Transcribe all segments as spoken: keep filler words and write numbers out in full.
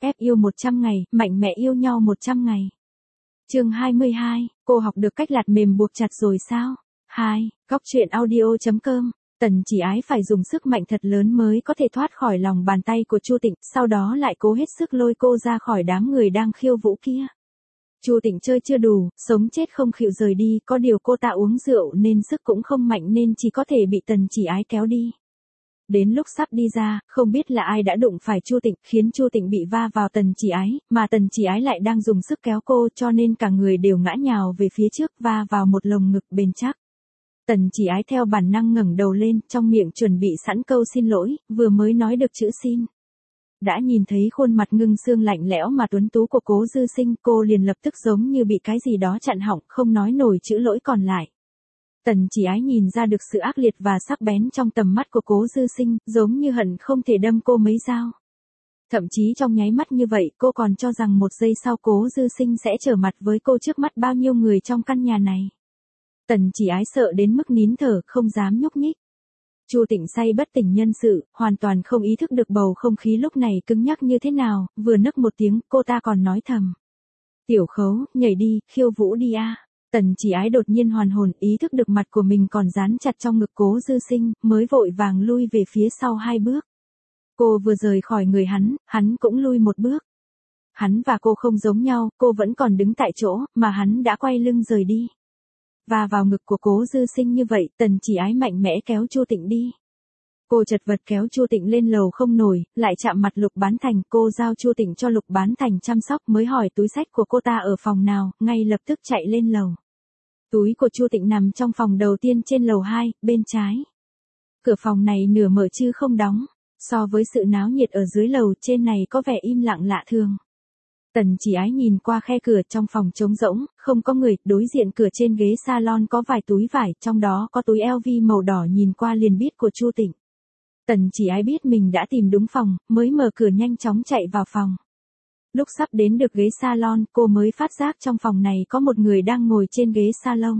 ép yêu một trăm ngày, mạnh mẽ yêu nhau một trăm ngày. Chương hai mươi hai, cô học được cách lạt mềm buộc chặt rồi sao? hai, góc truyện audio chấm com. Tần Chỉ Ái phải dùng sức mạnh thật lớn mới có thể thoát khỏi lòng bàn tay của Chu Tịnh, sau đó lại cố hết sức lôi cô ra khỏi đám người đang khiêu vũ kia. Chu Tịnh chơi chưa đủ, sống chết không chịu rời đi, có điều cô ta uống rượu nên sức cũng không mạnh nên chỉ có thể bị Tần Chỉ Ái kéo đi. Đến lúc sắp đi ra, không biết là ai đã đụng phải Chu Tịnh, khiến Chu Tịnh bị va vào Tần Chỉ Ái, mà Tần Chỉ Ái lại đang dùng sức kéo cô cho nên cả người đều ngã nhào về phía trước va vào một lồng ngực bền chắc. Tần Chỉ Ái theo bản năng ngẩng đầu lên, trong miệng chuẩn bị sẵn câu xin lỗi, vừa mới nói được chữ xin. Đã nhìn thấy khuôn mặt ngưng xương lạnh lẽo mà tuấn tú của Cố Dư Sinh, cô liền lập tức giống như bị cái gì đó chặn họng, không nói nổi chữ lỗi còn lại. Tần Chỉ Ái nhìn ra được sự ác liệt và sắc bén trong tầm mắt của Cố Dư Sinh, giống như hận không thể đâm cô mấy dao. Thậm chí trong nháy mắt như vậy, cô còn cho rằng một giây sau Cố Dư Sinh sẽ trở mặt với cô trước mắt bao nhiêu người trong căn nhà này. Tần Chỉ Ái sợ đến mức nín thở, không dám nhúc nhích. Chu Tịnh say bất tỉnh nhân sự, hoàn toàn không ý thức được bầu không khí lúc này cứng nhắc như thế nào, vừa nấc một tiếng, cô ta còn nói thầm. Tiểu Khấu, nhảy đi, khiêu vũ đi a. Tần Chỉ Ái đột nhiên hoàn hồn, ý thức được mặt của mình còn dán chặt trong ngực Cố Dư Sinh, mới vội vàng lui về phía sau hai bước. Cô vừa rời khỏi người hắn, hắn cũng lui một bước. Hắn và cô không giống nhau, cô vẫn còn đứng tại chỗ, mà hắn đã quay lưng rời đi. Và vào ngực của Cố Dư Sinh như vậy, Tần Chỉ Ái mạnh mẽ kéo Chu Tịnh đi. Cô chật vật kéo Chu Tịnh lên lầu không nổi, lại chạm mặt Lục Bán Thành, cô giao Chu Tịnh cho Lục Bán Thành chăm sóc mới hỏi túi xách của cô ta ở phòng nào, ngay lập tức chạy lên lầu. Túi của Chu Tịnh nằm trong phòng đầu tiên trên lầu hai, bên trái. Cửa phòng này nửa mở chứ không đóng, so với sự náo nhiệt ở dưới lầu trên này có vẻ im lặng lạ thường. Tần Chỉ Ái nhìn qua khe cửa trong phòng trống rỗng, không có người, đối diện cửa trên ghế salon có vài túi vải, trong đó có túi eo vi màu đỏ nhìn qua liền biết của Chu Tịnh. Tần Chỉ Ái biết mình đã tìm đúng phòng, mới mở cửa nhanh chóng chạy vào phòng. Lúc sắp đến được ghế salon, cô mới phát giác trong phòng này có một người đang ngồi trên ghế salon.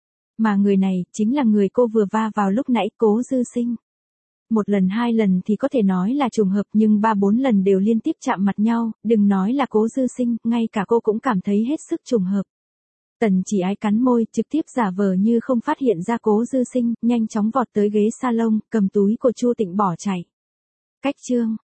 Mà người này, chính là người cô vừa va vào lúc nãy, Cố Dư Sinh. Một lần hai lần thì có thể nói là trùng hợp nhưng ba bốn lần đều liên tiếp chạm mặt nhau, đừng nói là Cố Dư Sinh, ngay cả cô cũng cảm thấy hết sức trùng hợp. Tần Chỉ Ái cắn môi, trực tiếp giả vờ như không phát hiện ra Cố Dư Sinh, nhanh chóng vọt tới ghế salon, cầm túi của Chu Tịnh bỏ chạy. Cách chương